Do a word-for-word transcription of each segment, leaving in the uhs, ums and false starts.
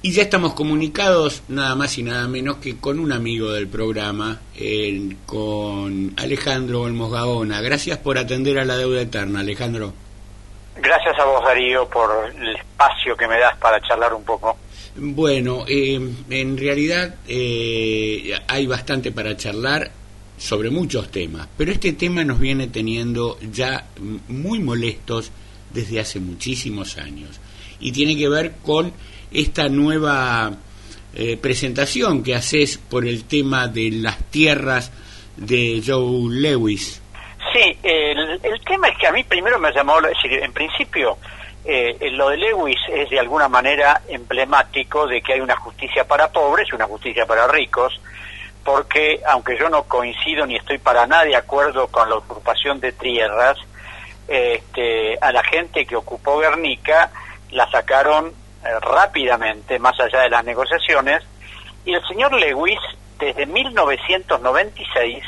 Y ya estamos comunicados nada más y nada menos que con un amigo del programa, eh, con Alejandro Olmos Gaona. Gracias por atender a La Deuda Eterna, Alejandro. Gracias a vos, Darío, por el espacio que me das para charlar un poco. Bueno, eh, en realidad eh, hay bastante para charlar sobre muchos temas, pero este tema nos viene teniendo ya muy molestos desde hace muchísimos años y tiene que ver con esta nueva eh, presentación que haces por el tema de las tierras de Joe Lewis. Sí, el, el tema es que a mí primero me llamó, es decir, en principio eh, lo de Lewis es de alguna manera emblemático de que hay una justicia para pobres y una justicia para ricos, porque aunque yo no coincido ni estoy para nada de acuerdo con la ocupación de tierras, este, a la gente que ocupó Guernica la sacaron rápidamente, más allá de las negociaciones, y el señor Lewis, desde mil novecientos noventa y seis,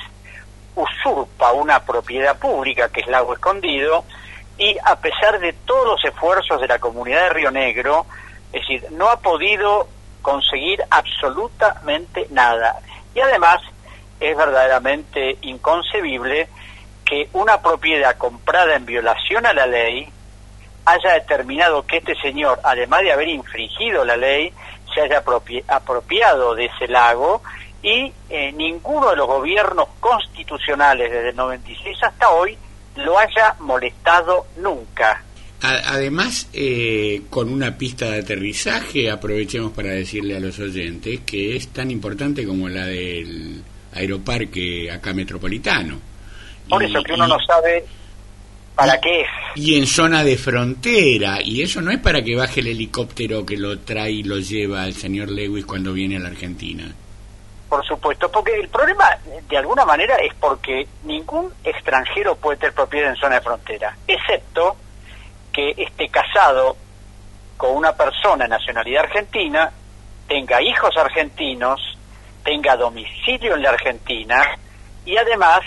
usurpa una propiedad pública, que es Lago Escondido, y a pesar de todos los esfuerzos de la comunidad de Río Negro, es decir, no ha podido conseguir absolutamente nada. Y además, es verdaderamente inconcebible que una propiedad comprada en violación a la ley haya determinado que este señor, además de haber infringido la ley, se haya apropi- apropiado de ese lago y eh, ninguno de los gobiernos constitucionales desde el noventa y seis hasta hoy lo haya molestado nunca. Además, eh, con una pista de aterrizaje, aprovechemos para decirle a los oyentes que es tan importante como la del aeroparque acá metropolitano. Por y, eso que uno y... no sabe ¿para y, qué es? Y en zona de frontera, y eso no es para que baje el helicóptero que lo trae y lo lleva al señor Lewis cuando viene a la Argentina. Por supuesto, porque el problema de alguna manera es porque ningún extranjero puede tener propiedad en zona de frontera, excepto que esté casado con una persona de nacionalidad argentina, tenga hijos argentinos, tenga domicilio en la Argentina y además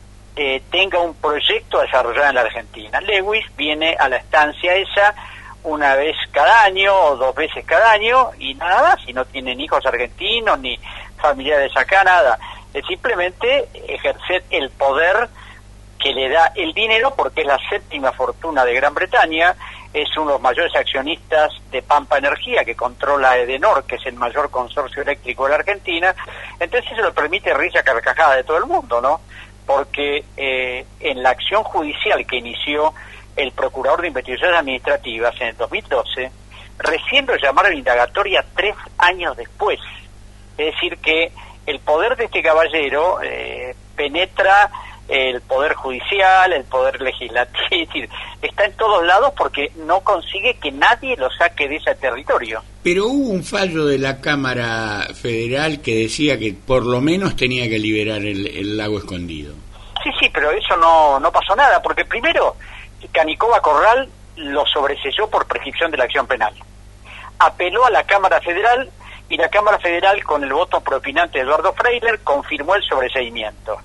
Eh, tenga un proyecto desarrollado en la Argentina. Lewis viene a la estancia esa una vez cada año o dos veces cada año y nada más, y no tienen hijos argentinos ni familiares acá, nada. Es simplemente ejercer el poder que le da el dinero, porque es la séptima fortuna de Gran Bretaña, es uno de los mayores accionistas de Pampa Energía, que controla Edenor, que es el mayor consorcio eléctrico de la Argentina. Entonces eso le permite risa carcajada de todo el mundo, ¿no? Porque eh, en la acción judicial que inició el Procurador de Investigaciones Administrativas en el dos mil doce, recién lo llamaron indagatoria tres años después. Es decir, que el poder de este caballero eh, penetra el poder judicial, el poder legislativo, es decir, está en todos lados porque no consigue que nadie lo saque de ese territorio. Pero hubo un fallo de la Cámara Federal que decía que por lo menos tenía que liberar el, el lago Escondido. Sí, sí, pero eso no, no pasó nada, porque primero Canicoba Corral lo sobreseyó por prescripción de la acción penal. Apeló a la Cámara Federal y la Cámara Federal, con el voto propinante de Eduardo Freiler, confirmó el sobreseimiento.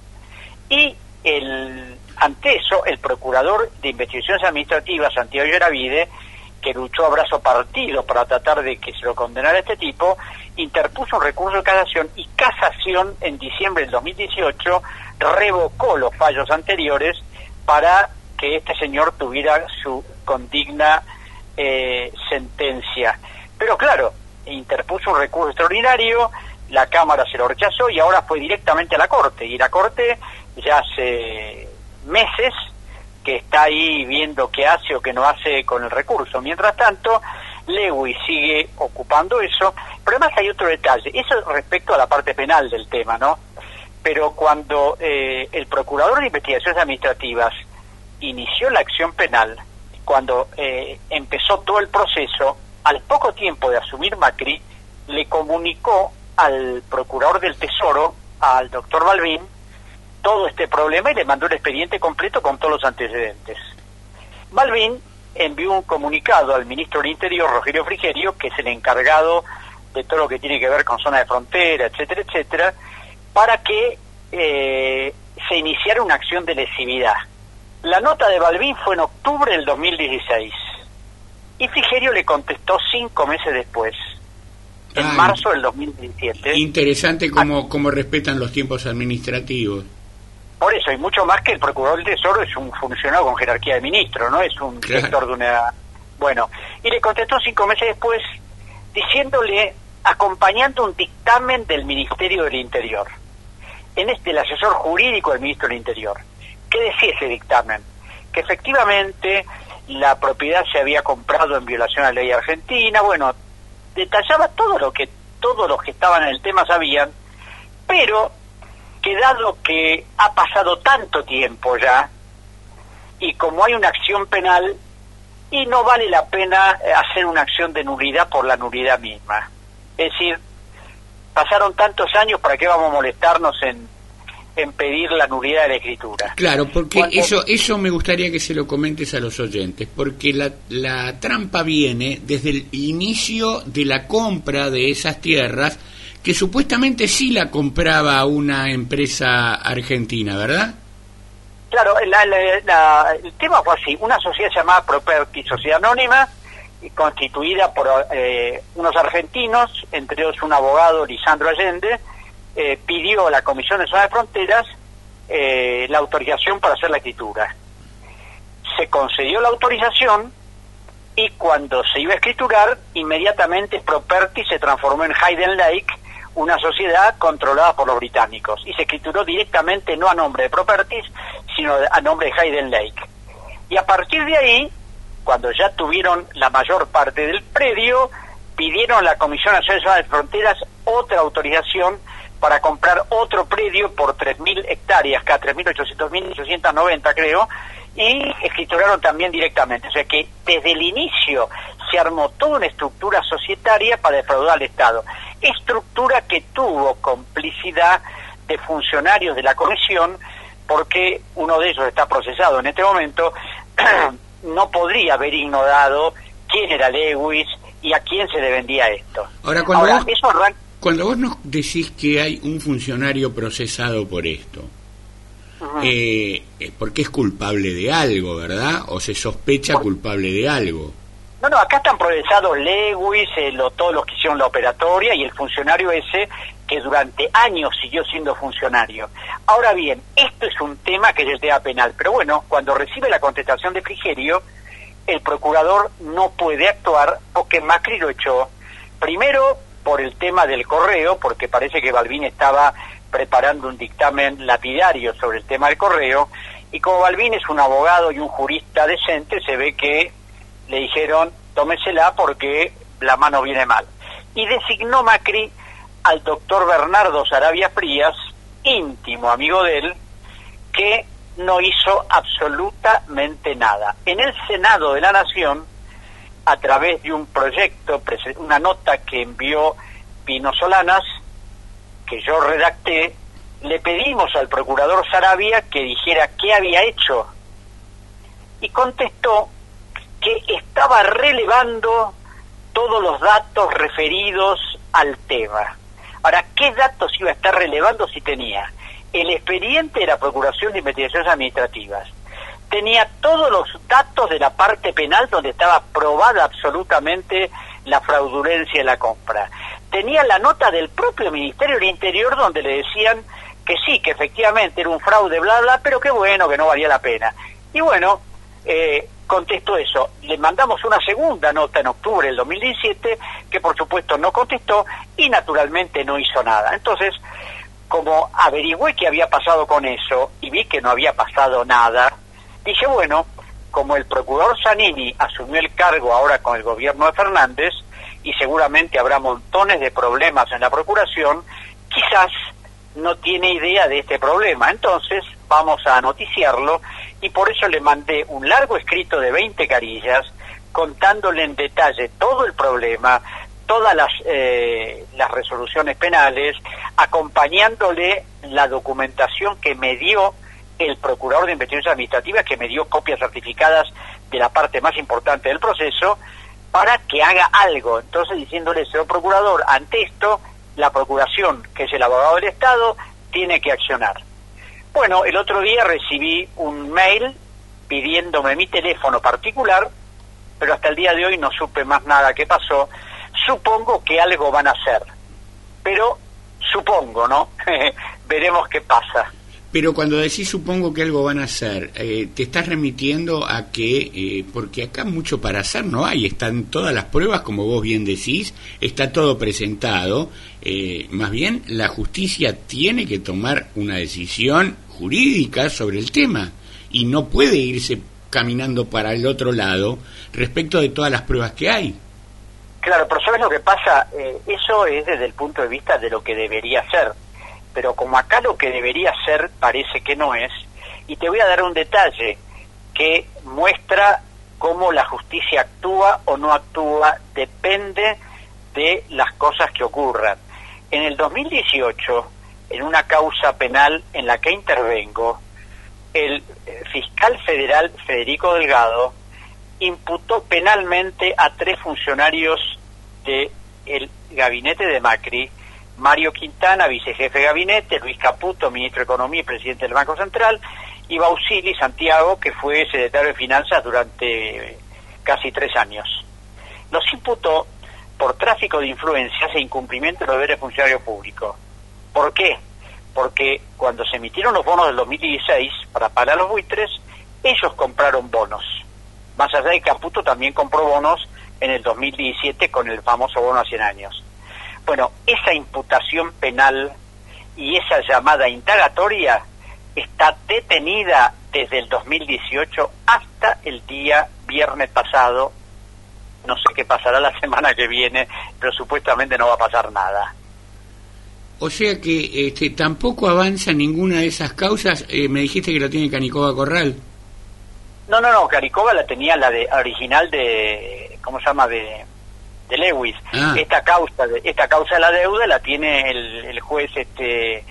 Y el, ante eso, el Procurador de Investigaciones Administrativas, Santiago Yaravide, que luchó a brazo partido para tratar de que se lo condenara a este tipo, interpuso un recurso de casación, y casación en diciembre del dos mil dieciocho revocó los fallos anteriores para que este señor tuviera su condigna eh, sentencia. Pero claro, interpuso un recurso extraordinario, la Cámara se lo rechazó y ahora fue directamente a la Corte, y la Corte ya hace meses que está ahí viendo qué hace o qué no hace con el recurso. Mientras tanto, Lewis sigue ocupando eso, pero además hay otro detalle, eso respecto a la parte penal del tema, ¿no? Pero cuando eh, el Procurador de Investigaciones Administrativas inició la acción penal, cuando eh, empezó todo el proceso, al poco tiempo de asumir Macri, le comunicó al Procurador del Tesoro, al doctor Balbín, todo este problema y le mandó el expediente completo con todos los antecedentes. Balbín envió un comunicado al ministro del Interior, Rogelio Frigerio, que es el encargado de todo lo que tiene que ver con zona de frontera, etcétera, etcétera, para que eh, se iniciara una acción de lesividad. La nota de Balbín fue en octubre del dos mil dieciséis y Frigerio le contestó cinco meses después. en ah, marzo del dos mil diecisiete. Interesante cómo, cómo respetan los tiempos administrativos. Por eso, y mucho más que el Procurador del Tesoro es un funcionario con jerarquía de ministro, no es un claro. director de una... Bueno, y le contestó cinco meses después diciéndole, acompañando un dictamen del Ministerio del Interior, en este el asesor jurídico del Ministro del Interior. ¿Qué decía ese dictamen? Que efectivamente la propiedad se había comprado en violación a la ley argentina, bueno, detallaba todo lo que todos los que estaban en el tema sabían, pero que dado que ha pasado tanto tiempo ya, y como hay una acción penal, y no vale la pena hacer una acción de nulidad por la nulidad misma. Es decir, pasaron tantos años, ¿para qué vamos a molestarnos en, en pedir la nulidad de la escritura? Claro, porque Cuando... eso eso me gustaría que se lo comentes a los oyentes, porque la, la trampa viene desde el inicio de la compra de esas tierras, que supuestamente sí la compraba una empresa argentina, ¿verdad? Claro, la, la, la, el tema fue así. Una sociedad llamada Property, Sociedad Anónima, constituida por eh, unos argentinos, entre ellos un abogado, Lisandro Allende, eh, pidió a la Comisión de Zona de Fronteras eh, la autorización para hacer la escritura. Se concedió la autorización y cuando se iba a escriturar, inmediatamente Property se transformó en Hayden Lake, una sociedad controlada por los británicos, y se escrituró directamente no a nombre de Properties, sino a nombre de Hayden Lake. Y a partir de ahí, cuando ya tuvieron la mayor parte del predio, pidieron a la Comisión Nacional de Fronteras otra autorización para comprar otro predio por tres mil hectáreas, cada tres mil ochocientos mil ochocientos noventa creo, y escrituraron también directamente. O sea que desde el inicio se armó toda una estructura societaria para defraudar al Estado. Estructura que tuvo complicidad de funcionarios de la Comisión, porque uno de ellos está procesado en este momento, no podría haber ignorado quién era Lewis y a quién se le vendía esto. Ahora, cuando, Ahora, vos, eso arran... cuando vos nos decís que hay un funcionario procesado por esto, uh-huh. eh, porque es culpable de algo, ¿verdad? O se sospecha por... culpable de algo. No, no, acá están procesados Lewis, eh, lo, todos los que hicieron la operatoria y el funcionario ese que durante años siguió siendo funcionario. Ahora bien, esto es un tema que es el tema penal, pero bueno, cuando recibe la contestación de Frigerio, el procurador no puede actuar porque Macri lo echó, primero por el tema del correo, porque parece que Balbín estaba preparando un dictamen lapidario sobre el tema del correo, y como Balbín es un abogado y un jurista decente, se ve que le dijeron, tómesela porque la mano viene mal. Y designó Macri al doctor Bernardo Saravia Frías, íntimo amigo de él, que no hizo absolutamente nada. En el Senado de la Nación, a través de un proyecto, una nota que envió Pino Solanas, que yo redacté, le pedimos al procurador Saravia que dijera qué había hecho. Y contestó que estaba relevando todos los datos referidos al tema. Ahora, ¿qué datos iba a estar relevando si tenía? El expediente de la Procuración de Investigaciones Administrativas. Tenía todos los datos de la parte penal donde estaba probada absolutamente la fraudulencia de la compra. Tenía la nota del propio Ministerio del Interior donde le decían que sí, que efectivamente era un fraude, bla, bla, pero que bueno, que no valía la pena. Y bueno, eh, contestó eso. Le mandamos una segunda nota en octubre del dos mil diecisiete, que por supuesto no contestó y naturalmente no hizo nada. Entonces, como averigüé qué había pasado con eso y vi que no había pasado nada, dije, bueno, como el procurador Zanini asumió el cargo ahora con el gobierno de Fernández y seguramente habrá montones de problemas en la procuración, quizás no tiene idea de este problema. Entonces vamos a noticiarlo y por eso le mandé un largo escrito de veinte carillas contándole en detalle todo el problema, todas las, eh, las resoluciones penales, acompañándole la documentación que me dio el procurador de investigaciones administrativas, que me dio copias certificadas de la parte más importante del proceso, para que haga algo. Entonces diciéndole, señor procurador, ante esto, la procuración, que es el abogado del Estado, tiene que accionar. Bueno, el otro día recibí un mail pidiéndome mi teléfono particular, pero hasta el día de hoy no supe más nada que pasó. supongo que algo van a hacer, pero supongo, ¿no? Veremos qué pasa. Pero cuando decís supongo que algo van a hacer, eh, te estás remitiendo a que, eh, porque acá mucho para hacer no hay, están todas las pruebas, como vos bien decís, está todo presentado, eh, más bien la justicia tiene que tomar una decisión jurídica sobre el tema y no puede irse caminando para el otro lado respecto de todas las pruebas que hay. Claro, pero ¿sabes lo que pasa? Eh, eso es desde el punto de vista de lo que debería ser. Pero como acá lo que debería ser parece que no es, y te voy a dar un detalle que muestra cómo la justicia actúa o no actúa, depende de las cosas que ocurran. En el dos mil dieciocho, en una causa penal en la que intervengo, el fiscal federal Federico Delgado imputó penalmente a tres funcionarios del gabinete de Macri: Mario Quintana, vicejefe de gabinete; Luis Caputo, ministro de Economía y presidente del Banco Central; y Bausili Santiago, que fue secretario de Finanzas durante casi tres años. Los imputó por tráfico de influencias e incumplimiento de los deberes de funcionario público. ¿Por qué? Porque cuando se emitieron los bonos del dos mil dieciséis para pagar los buitres, ellos compraron bonos. Más allá de que Caputo también compró bonos en el dos mil diecisiete con el famoso bono a cien años. Bueno, esa imputación penal y esa llamada indagatoria está detenida desde el dos mil dieciocho hasta el día viernes pasado. No sé qué pasará la semana que viene, pero supuestamente no va a pasar nada. O sea que este, tampoco avanza ninguna de esas causas. Eh, me dijiste que la tiene Canicoba Corral. No, no, no, Canicoba la tenía la de original de, ¿cómo se llama? De... de Lewis. Ah. Esta causa de esta causa de la deuda la tiene el, el juez este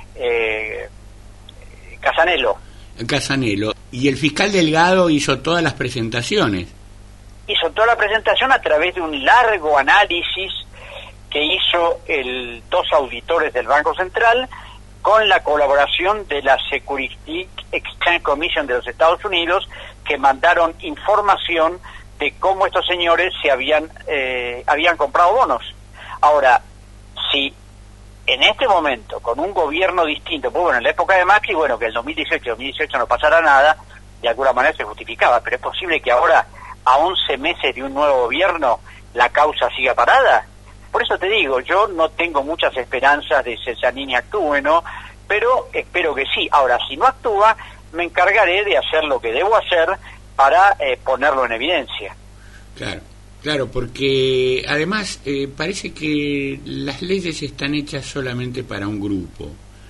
eh, Casanelo. Casanelo. Y el fiscal Delgado hizo todas las presentaciones. Hizo toda la presentación a través de un largo análisis que hizo el dos auditores del Banco Central con la colaboración de la Securities Exchange Commission de los Estados Unidos, que mandaron información de cómo estos señores se habían eh, habían comprado bonos. Ahora, si en este momento, con un gobierno distinto, pues bueno, en la época de Macri, bueno, que el dos mil dieciocho dos mil dieciocho no pasara nada, de alguna manera se justificaba, pero es posible que ahora, a once meses de un nuevo gobierno, la causa siga parada. Por eso te digo, yo no tengo muchas esperanzas de que Giannini actúe, ¿no? Pero espero que sí. Ahora, si no actúa, me encargaré de hacer lo que debo hacer para eh, ponerlo en evidencia. Claro, claro, porque además eh, parece que las leyes están hechas solamente para un grupo.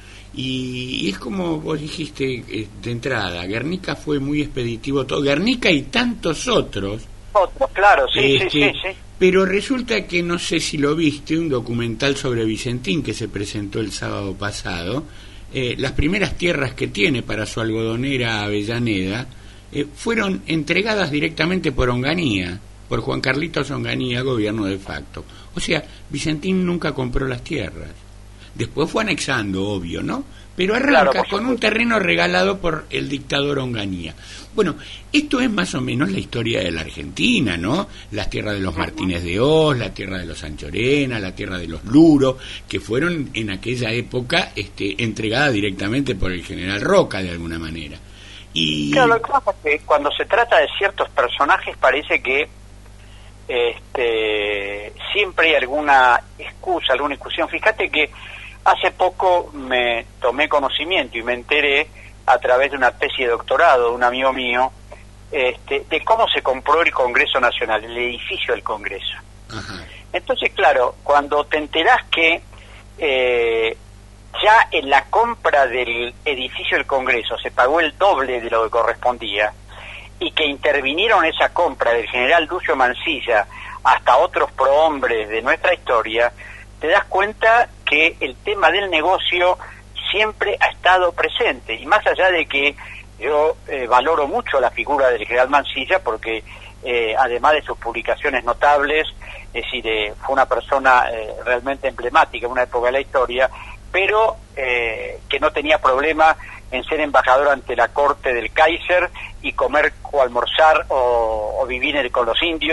Y, y es como vos dijiste eh, de entrada, Guernica fue muy expeditivo, todo Guernica y tantos otros. Otros, claro, sí, este, sí, sí, sí. Pero resulta que, no sé si lo viste, un documental sobre Vicentín que se presentó el sábado pasado, eh, las primeras tierras que tiene para su algodonera Avellaneda eh, fueron entregadas directamente por Onganía, por Juan Carlitos Onganía, gobierno de facto. O sea, Vicentín nunca compró las tierras. Después fue anexando, obvio, ¿no? Pero arranca claro, con un terreno regalado por el dictador Onganía. Bueno, esto es más o menos la historia de la Argentina, ¿no? Las tierras de los Martínez de Oz, la tierra de los Anchorena, la tierra de los Luro, que fueron en aquella época este, entregadas directamente por el general Roca, de alguna manera. Y... Claro, lo que pasa es que cuando se trata de ciertos personajes parece que este, siempre hay alguna excusa, alguna discusión. Fíjate que hace poco me tomé conocimiento y me enteré a través de una especie de doctorado de un amigo mío este, de cómo se compró el Congreso Nacional, el edificio del Congreso. Ajá. Entonces, claro, cuando te enterás que eh, ya en la compra del edificio del Congreso se pagó el doble de lo que correspondía y que intervinieron esa compra del general Lucio Mansilla hasta otros prohombres de nuestra historia, te das cuenta que el tema del negocio siempre ha estado presente, y más allá de que yo eh, valoro mucho la figura del general Mansilla, porque eh, además de sus publicaciones notables, es decir, eh, fue una persona eh, realmente emblemática en una época de la historia, pero eh, que no tenía problema en ser embajador ante la corte del Kaiser y comer o almorzar o, o vivir con los indios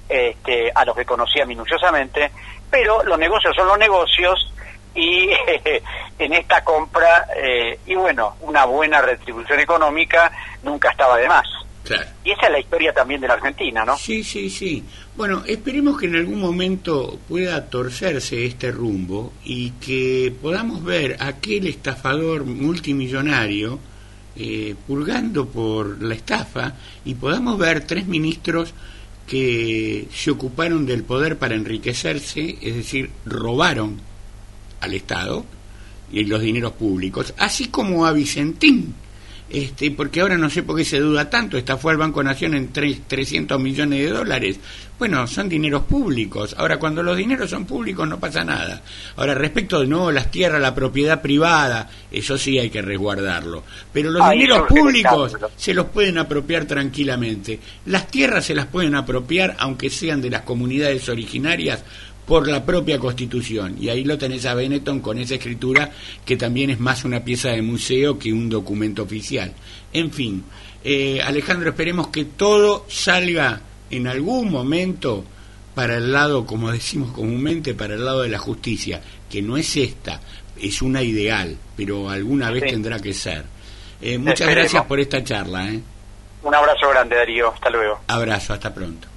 este, a los que conocía minuciosamente, pero los negocios son los negocios, y en esta compra, eh, y bueno, una buena retribución económica nunca estaba de más. Claro. Y esa es la historia también de la Argentina, ¿no? Sí, sí, sí. Bueno, esperemos que en algún momento pueda torcerse este rumbo y que podamos ver a aquel estafador multimillonario eh, purgando por la estafa, y podamos ver tres ministros que se ocuparon del poder para enriquecerse, es decir, robaron al Estado y los dineros públicos, así como a Vicentín. Este, porque ahora no sé por qué se duda tanto, estafó al Banco Nación en trescientos millones de dólares. Bueno, son dineros públicos. Ahora, cuando los dineros son públicos no pasa nada. Ahora, respecto de no, las tierras, la propiedad privada, eso sí hay que resguardarlo. Pero los Ay, dineros públicos claro, se los pueden apropiar tranquilamente. Las tierras se las pueden apropiar, aunque sean de las comunidades originarias, por la propia Constitución, y ahí lo tenés a Benetton con esa escritura que también es más una pieza de museo que un documento oficial. En fin, eh, Alejandro, esperemos que todo salga en algún momento para el lado, como decimos comúnmente, para el lado de la justicia, que no es esta, es una ideal, pero alguna vez sí tendrá que ser. Eh, muchas esperemos. Gracias por esta charla. ¿eh? Un abrazo grande, Darío, hasta luego. Abrazo, hasta pronto.